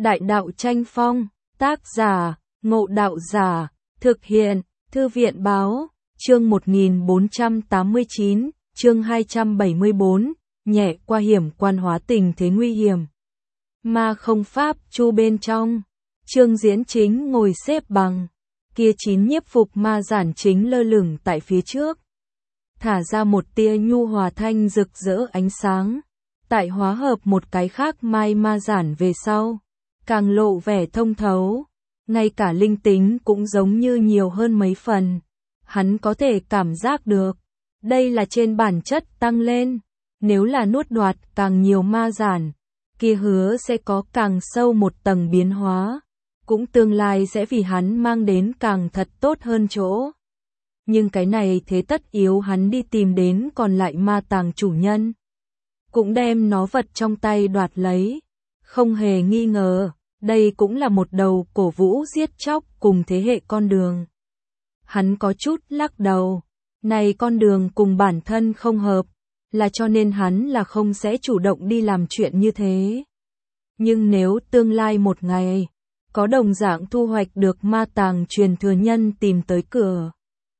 Đại đạo tranh phong, tác giả, Ngộ Đạo Giả, thực hiện, Thư viện báo, chương 1489, chương 274, nhẹ qua hiểm quan hóa tình thế nguy hiểm. Ma không pháp chu bên trong, Trương Diễn Chính ngồi xếp bằng, kia 9 nhiếp phục ma giản chính lơ lửng tại phía trước. Thả ra một tia nhu hòa thanh rực rỡ ánh sáng, tại hóa hợp một cái khác mai ma giản về sau, càng lộ vẻ thông thấu, ngay cả linh tính cũng giống như nhiều hơn mấy phần. Hắn có thể cảm giác được, đây là trên bản chất tăng lên, nếu là nuốt đoạt càng nhiều ma giản, kia hứa sẽ có càng sâu một tầng biến hóa, cũng tương lai sẽ vì hắn mang đến càng thật tốt hơn chỗ. Nhưng cái này thế tất yếu hắn đi tìm đến còn lại ma tàng chủ nhân, cũng đem nó vật trong tay đoạt lấy. Không hề nghi ngờ, đây cũng là một đầu cổ vũ giết chóc cùng thế hệ con đường. Hắn có chút lắc đầu, này con đường cùng bản thân không hợp, là cho nên hắn là không sẽ chủ động đi làm chuyện như thế. Nhưng nếu tương lai một ngày, có đồng dạng thu hoạch được ma tàng truyền thừa nhân tìm tới cửa,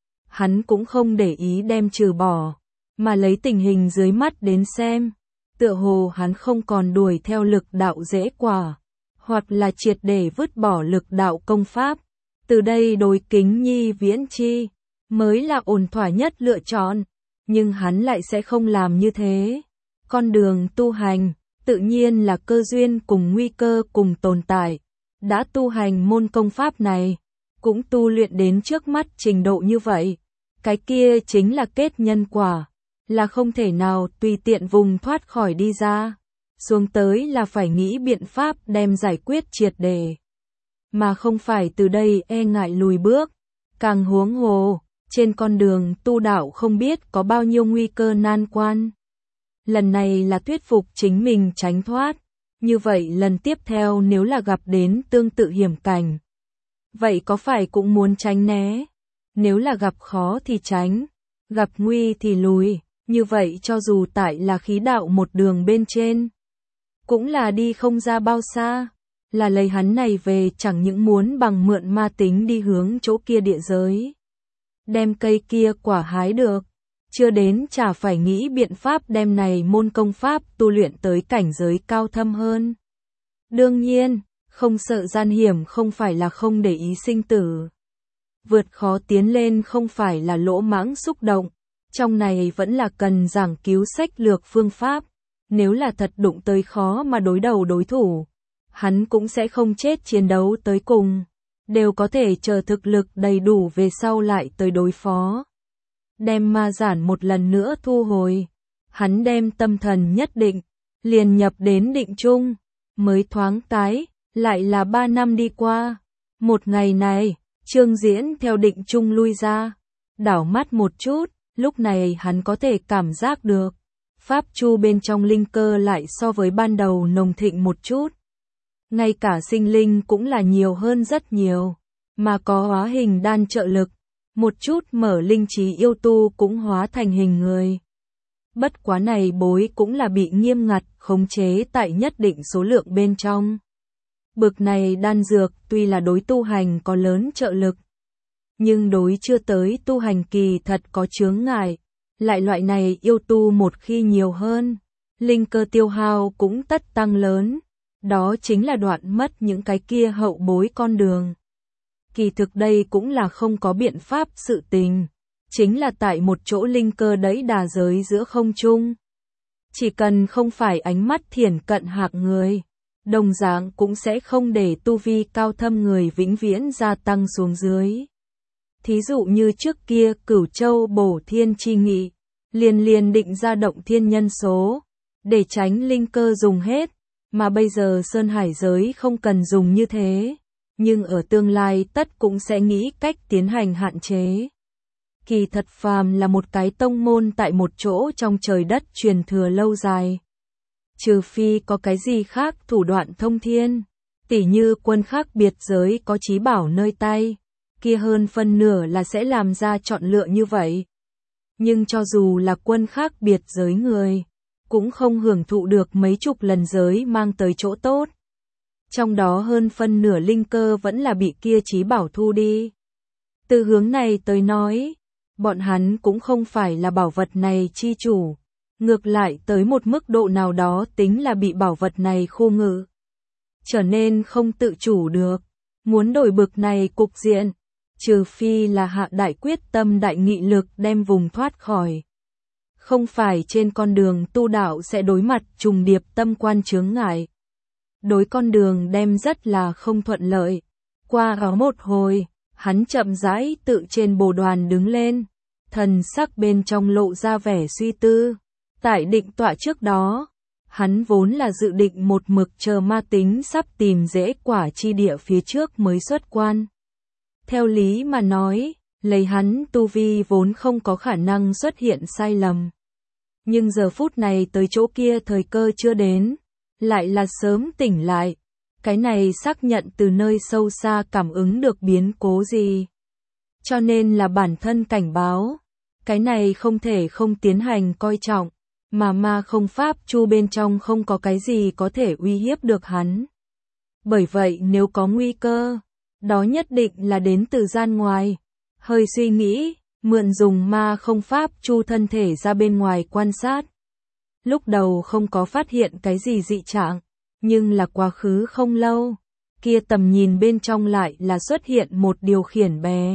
hắn cũng không để ý đem trừ bỏ, mà lấy tình hình dưới mắt đến xem, tựa hồ hắn không còn đuổi theo lực đạo dễ quả, hoặc là triệt để vứt bỏ lực đạo công pháp. Từ đây đối kính nhi viễn chi, mới là ổn thỏa nhất lựa chọn, nhưng hắn lại sẽ không làm như thế. Con đường tu hành, tự nhiên là cơ duyên cùng nguy cơ cùng tồn tại. Đã tu hành môn công pháp này, cũng tu luyện đến trước mắt trình độ như vậy. Cái kia chính là kết nhân quả, là không thể nào tùy tiện vùng thoát khỏi đi ra. Xuống tới là phải nghĩ biện pháp đem giải quyết triệt để, mà không phải từ đây e ngại lùi bước. Càng huống hồ, trên con đường tu đạo không biết có bao nhiêu nguy cơ nan quan. Lần này là thuyết phục chính mình tránh thoát, như vậy lần tiếp theo nếu là gặp đến tương tự hiểm cảnh, vậy có phải cũng muốn tránh né? Nếu là gặp khó thì tránh, gặp nguy thì lùi, như vậy cho dù tại là khí đạo một đường bên trên, cũng là đi không ra bao xa. Là lấy hắn này về chẳng những muốn bằng mượn ma tính đi hướng chỗ kia địa giới, đem cây kia quả hái được, chưa đến chả phải nghĩ biện pháp đem này môn công pháp tu luyện tới cảnh giới cao thâm hơn. Đương nhiên, không sợ gian hiểm không phải là không để ý sinh tử. Vượt khó tiến lên không phải là lỗ mãng xúc động, trong này vẫn là cần giảng cứu sách lược phương pháp. Nếu là thật đụng tới khó mà đối đầu đối thủ, hắn cũng sẽ không chết chiến đấu tới cùng, đều có thể chờ thực lực đầy đủ về sau lại tới đối phó. Đem ma giản một lần nữa thu hồi, hắn đem tâm thần nhất định, liền nhập đến định chung, mới thoáng tái, lại là 3 năm đi qua. Một ngày này, Trương Diễn theo định chung lui ra, đảo mắt một chút, lúc này hắn có thể cảm giác được, pháp chu bên trong linh cơ lại so với ban đầu nồng thịnh một chút. Ngay cả sinh linh cũng là nhiều hơn rất nhiều, mà có hóa hình đan trợ lực, một chút mở linh trí yêu tu cũng hóa thành hình người. Bất quá này bối cũng là bị nghiêm ngặt khống chế tại nhất định số lượng bên trong. Bực này đan dược tuy là đối tu hành có lớn trợ lực, nhưng đối chưa tới tu hành kỳ thật có chướng ngại. Lại loại này yêu tu một khi nhiều hơn, linh cơ tiêu hao cũng tất tăng lớn. Đó chính là đoạn mất những cái kia hậu bối con đường. Kỳ thực đây cũng là không có biện pháp sự tình, chính là tại một chỗ linh cơ đẫy đà giới giữa không trung. Chỉ cần không phải ánh mắt thiển cận hạng người, đồng dạng cũng sẽ không để tu vi cao thâm người vĩnh viễn gia tăng xuống dưới. Thí dụ như trước kia Cửu Châu bổ thiên chi nghị, liền định ra động thiên nhân số, để tránh linh cơ dùng hết. Mà bây giờ Sơn Hải giới không cần dùng như thế, nhưng ở tương lai tất cũng sẽ nghĩ cách tiến hành hạn chế. Kỳ thật phàm là một cái tông môn tại một chỗ trong trời đất truyền thừa lâu dài. Trừ phi có cái gì khác thủ đoạn thông thiên, tỉ như quân khác biệt giới có chí bảo nơi tay, kia hơn phân nửa là sẽ làm ra chọn lựa như vậy. Nhưng cho dù là quân khác biệt giới người, cũng không hưởng thụ được mấy chục lần giới mang tới chỗ tốt. Trong đó hơn phân nửa linh cơ vẫn là bị kia trí bảo thu đi. Từ hướng này tới nói, bọn hắn cũng không phải là bảo vật này chi chủ, ngược lại tới một mức độ nào đó tính là bị bảo vật này khu ngự, trở nên không tự chủ được, muốn đổi bực này cục diện, trừ phi là hạ đại quyết tâm đại nghị lực đem vùng thoát khỏi. Không phải trên con đường tu đạo sẽ đối mặt trùng điệp tâm quan chướng ngại. Đối con đường đem rất là không thuận lợi. Qua đó một hồi, hắn chậm rãi tự trên bồ đoàn đứng lên, thần sắc bên trong lộ ra vẻ suy tư. Tại định tọa trước đó, hắn vốn là dự định một mực chờ ma tính sắp tìm rễ quả chi địa phía trước mới xuất quan. Theo lý mà nói, lấy hắn tu vi vốn không có khả năng xuất hiện sai lầm. Nhưng giờ phút này tới chỗ kia thời cơ chưa đến, lại là sớm tỉnh lại. Cái này xác nhận từ nơi sâu xa cảm ứng được biến cố gì. Cho nên là bản thân cảnh báo. Cái này không thể không tiến hành coi trọng, mà ma không pháp chu bên trong không có cái gì có thể uy hiếp được hắn. Bởi vậy nếu có nguy cơ, đó nhất định là đến từ gian ngoài. Hơi suy nghĩ, mượn dùng ma không pháp chu thân thể ra bên ngoài quan sát. Lúc đầu không có phát hiện cái gì dị trạng, nhưng là quá khứ không lâu, kia tầm nhìn bên trong lại là xuất hiện một điều khiển bè.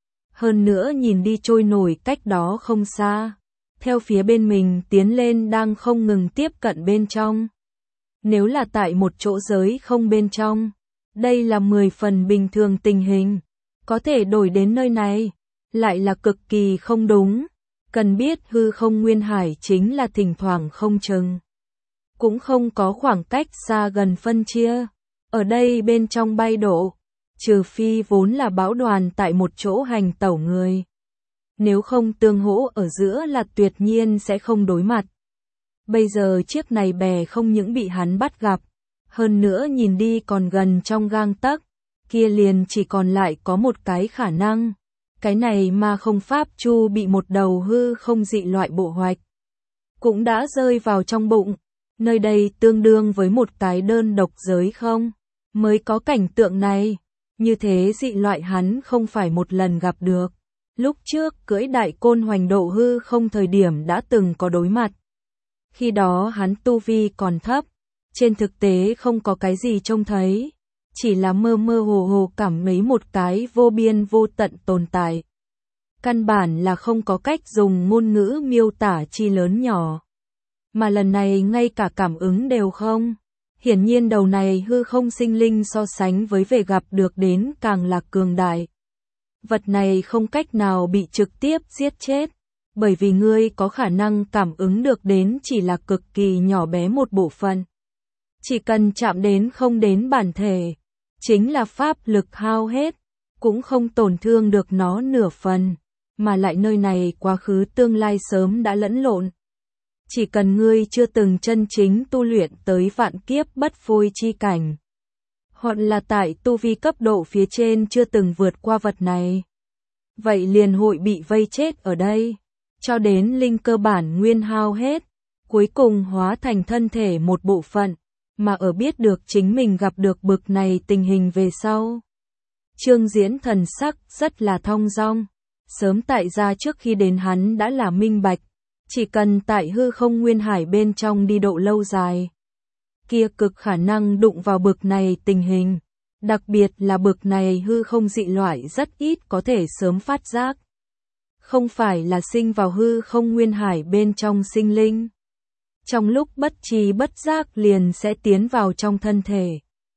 Hơn nữa nhìn đi trôi nổi cách đó không xa, theo phía bên mình tiến lên đang không ngừng tiếp cận bên trong. Nếu là tại một chỗ giới không bên trong, đây là 10 phần bình thường tình hình, có thể đổi đến nơi này, lại là cực kỳ không đúng. Cần biết hư không nguyên hải chính là thỉnh thoảng không chừng. Cũng không có khoảng cách xa gần phân chia. Ở đây bên trong bay độ, trừ phi vốn là bão đoàn tại một chỗ hành tẩu người. Nếu không tương hỗ ở giữa là tuyệt nhiên sẽ không đối mặt. Bây giờ chiếc này bè không những bị hắn bắt gặp, hơn nữa nhìn đi còn gần trong gang tấc, kia liền chỉ còn lại có một cái khả năng. Cái này mà không pháp chu bị một đầu hư không dị loại bộ hoạch. Cũng đã rơi vào trong bụng. Nơi đây tương đương với một cái đơn độc giới không. Mới có cảnh tượng này. Như thế dị loại hắn không phải một lần gặp được. Lúc trước cưỡi đại côn hoành độ hư không thời điểm đã từng có đối mặt. Khi đó hắn tu vi còn thấp. Trên thực tế không có cái gì trông thấy. Chỉ là mơ mơ hồ hồ cảm thấy một cái vô biên vô tận tồn tại. Căn bản là không có cách dùng ngôn ngữ miêu tả chi lớn nhỏ. Mà lần này ngay cả cảm ứng đều không. Hiển nhiên đầu này hư không sinh linh so sánh với về gặp được đến càng là cường đại. Vật này không cách nào bị trực tiếp giết chết. Bởi vì ngươi có khả năng cảm ứng được đến chỉ là cực kỳ nhỏ bé một bộ phận. Chỉ cần chạm đến không đến bản thể. Chính là pháp lực hao hết, cũng không tổn thương được nó nửa phần, mà lại nơi này quá khứ tương lai sớm đã lẫn lộn. Chỉ cần ngươi chưa từng chân chính tu luyện tới vạn kiếp bất phôi chi cảnh, hoặc là tại tu vi cấp độ phía trên chưa từng vượt qua vật này, vậy liền hội bị vây chết ở đây, cho đến linh cơ bản nguyên hao hết, cuối cùng hóa thành thân thể một bộ phận. Mà ở biết được chính mình gặp được bực này tình hình về sau. Trương Diễn thần sắc rất là thong dong. Sớm tại ra trước khi đến hắn đã là minh bạch. Chỉ cần tại hư không nguyên hải bên trong đi độ lâu dài. Kia cực khả năng đụng vào bực này tình hình. Đặc biệt là bực này hư không dị loại rất ít có thể sớm phát giác. Không phải là sinh vào hư không nguyên hải bên trong sinh linh. Trong lúc bất tri bất giác liền sẽ tiến vào trong thân thể.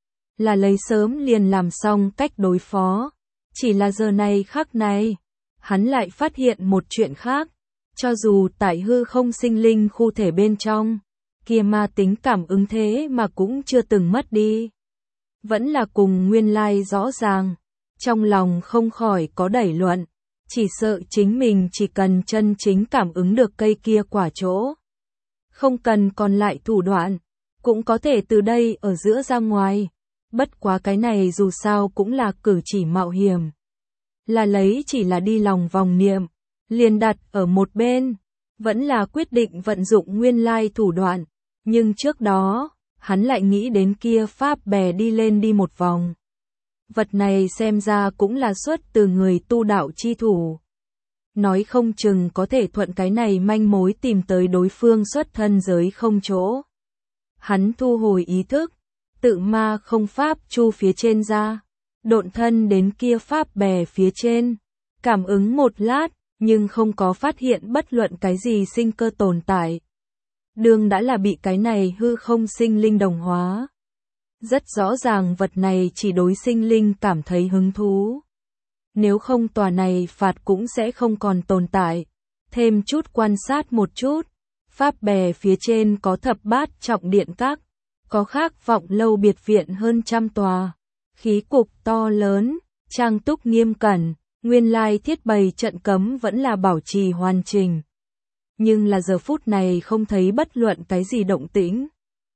Là lấy sớm liền làm xong cách đối phó. Chỉ là giờ này khắc này, hắn lại phát hiện một chuyện khác. Cho dù tại hư không sinh linh khu thể bên trong, kia ma tính cảm ứng thế mà cũng chưa từng mất đi. Vẫn là cùng nguyên lai rõ ràng. Trong lòng không khỏi có đẩy luận. Chỉ sợ chính mình chỉ cần chân chính cảm ứng được cây kia quả chỗ. Không cần còn lại thủ đoạn, cũng có thể từ đây ở giữa ra ngoài. Bất quá cái này dù sao cũng là cử chỉ mạo hiểm. Là lấy chỉ là đi lòng vòng niệm, liền đặt ở một bên. Vẫn là quyết định vận dụng nguyên lai thủ đoạn. Nhưng trước đó, hắn lại nghĩ đến kia pháp bè đi lên đi một vòng. Vật này xem ra cũng là xuất từ người tu đạo chi thủ. Nói không chừng có thể thuận cái này manh mối tìm tới đối phương xuất thân giới không chỗ. Hắn thu hồi ý thức, tự ma không pháp chu phía trên ra, độn thân đến kia pháp bè phía trên, cảm ứng một lát, nhưng không có phát hiện bất luận cái gì sinh cơ tồn tại. Đường đã là bị cái này hư không sinh linh đồng hóa. Rất rõ ràng vật này chỉ đối sinh linh cảm thấy hứng thú. Nếu không tòa này phạt cũng sẽ không còn tồn tại. Thêm chút quan sát một chút, pháp bè phía trên có thập bát trọng điện các, có khác vọng lâu biệt viện hơn 100 tòa, khí cục to lớn, trang túc nghiêm cẩn, nguyên lai thiết bày trận cấm vẫn là bảo trì hoàn chỉnh. Nhưng là giờ phút này không thấy bất luận cái gì động tĩnh.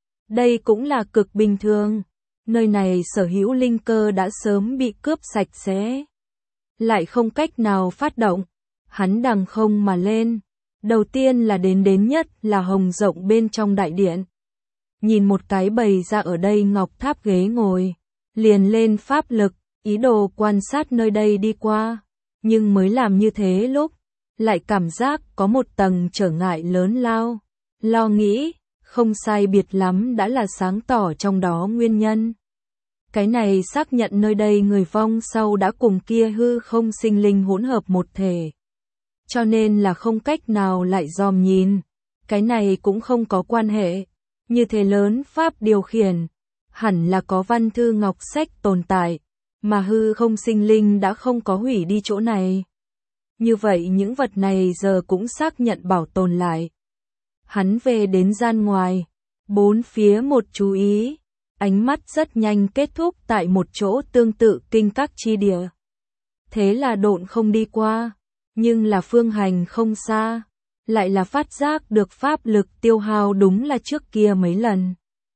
Đây cũng là cực bình thường, nơi này sở hữu linh cơ đã sớm bị cướp sạch sẽ. Lại không cách nào phát động, hắn đằng không mà lên. Đầu tiên là đến nhất là hồng rộng bên trong đại điện. Nhìn một cái bày ra ở đây ngọc tháp ghế ngồi, liền lên pháp lực, ý đồ quan sát nơi đây đi qua. Nhưng mới làm như thế lúc, lại cảm giác có một tầng trở ngại lớn lao. Lo nghĩ, không sai biệt lắm đã là sáng tỏ trong đó nguyên nhân. Cái này xác nhận nơi đây người vong sau đã cùng kia hư không sinh linh hỗn hợp một thể. Cho nên là không cách nào lại dòm nhìn. Cái này cũng không có quan hệ. Như thế lớn pháp điều khiển, hẳn là có văn thư ngọc sách tồn tại, mà hư không sinh linh đã không có hủy đi chỗ này. Như vậy những vật này giờ cũng xác nhận bảo tồn lại. Hắn về đến gian ngoài, bốn phía một chú ý, ánh mắt rất nhanh kết thúc tại một chỗ tương tự kinh các chi địa. Thế là độn không đi qua, nhưng là phương hành không xa, lại là phát giác được pháp lực tiêu hao đúng là trước kia mấy lần.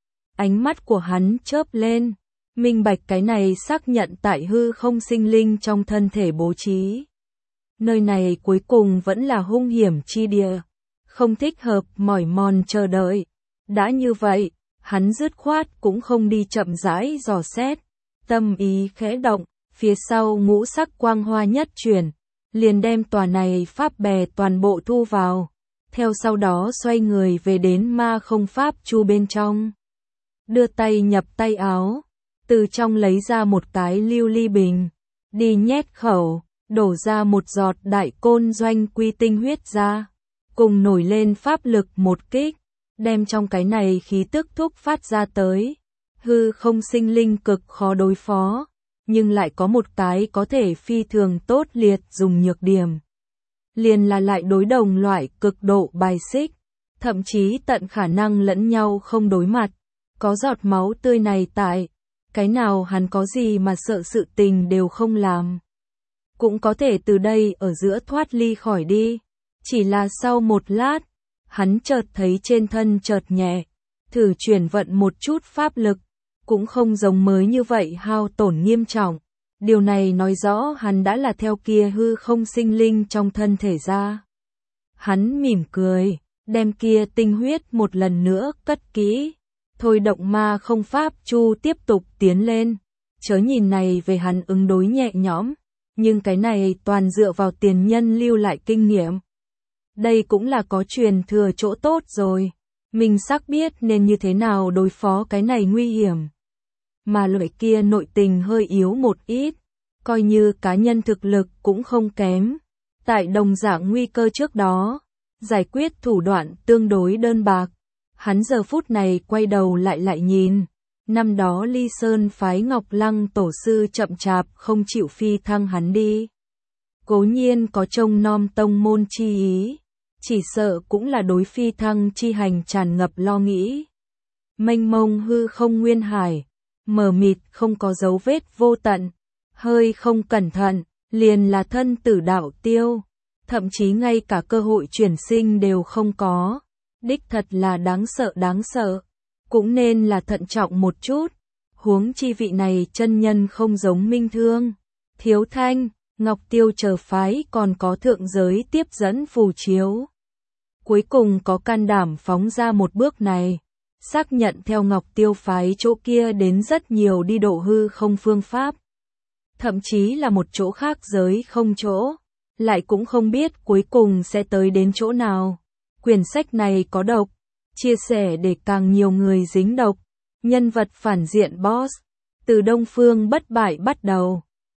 Ánh mắt của hắn chớp lên, minh bạch cái này xác nhận tại hư không sinh linh trong thân thể bố trí. Nơi này cuối cùng vẫn là hung hiểm chi địa, không thích hợp mỏi mòn chờ đợi. Đã như vậy, hắn dứt khoát cũng không đi chậm rãi dò xét, tâm ý khẽ động, phía sau ngũ sắc quang hoa nhất chuyển, liền đem tòa này pháp bè toàn bộ thu vào, theo sau đó xoay người về đến ma không pháp chu bên trong. Đưa tay nhập tay áo, từ trong lấy ra một cái lưu ly bình, đi nhét khẩu, đổ ra một giọt đại côn doanh quy tinh huyết ra, cùng nổi lên pháp lực một kích, đem trong cái này khí tức thúc phát ra tới. Hư không sinh linh cực khó đối phó, nhưng lại có một cái có thể phi thường tốt liệt dùng nhược điểm. Liền là lại đối đồng loại cực độ bài xích, thậm chí tận khả năng lẫn nhau không đối mặt. Có giọt máu tươi này tại, cái nào hắn có gì mà sợ sự tình đều không làm. Cũng có thể từ đây ở giữa thoát ly khỏi đi. Chỉ là sau một lát, hắn chợt thấy trên thân chợt nhẹ, thử chuyển vận một chút pháp lực, cũng không giống mới như vậy hao tổn nghiêm trọng. Điều này nói rõ hắn đã là theo kia hư không sinh linh trong thân thể ra. Hắn mỉm cười, đem kia tinh huyết một lần nữa cất kỹ, thôi động ma không pháp chu tiếp tục tiến lên. Chớ nhìn này về hắn ứng đối nhẹ nhõm, nhưng cái này toàn dựa vào tiền nhân lưu lại kinh nghiệm. Đây cũng là có truyền thừa chỗ tốt rồi, mình xác biết nên như thế nào đối phó cái này nguy hiểm. Mà loại kia nội tình hơi yếu một ít, coi như cá nhân thực lực cũng không kém. Tại đồng dạng nguy cơ trước đó, giải quyết thủ đoạn tương đối đơn bạc. Hắn giờ phút này quay đầu lại nhìn, năm đó Ly Sơn phái Ngọc Lăng tổ sư chậm chạp không chịu phi thăng hắn đi. Cố nhiên có trông nom tông môn chi ý, chỉ sợ cũng là đối phi thăng chi hành tràn ngập lo nghĩ. Mênh mông hư không nguyên hải, mờ mịt không có dấu vết vô tận, hơi không cẩn thận, liền là thân tử đạo tiêu, thậm chí ngay cả cơ hội chuyển sinh đều không có. Đích thật là đáng sợ, cũng nên là thận trọng một chút. Huống chi vị này chân nhân không giống Minh Thương, Thiếu Thanh, Ngọc Tiêu chờ phái còn có thượng giới tiếp dẫn phù chiếu. Cuối cùng có can đảm phóng ra một bước này, xác nhận theo Ngọc Tiêu phái chỗ kia đến rất nhiều đi độ hư không phương pháp. Thậm chí là một chỗ khác giới không chỗ, lại cũng không biết cuối cùng sẽ tới đến chỗ nào. Quyển sách này có độc, chia sẻ để càng nhiều người dính độc. Nhân vật phản diện boss, từ Đông Phương bất bại bắt đầu.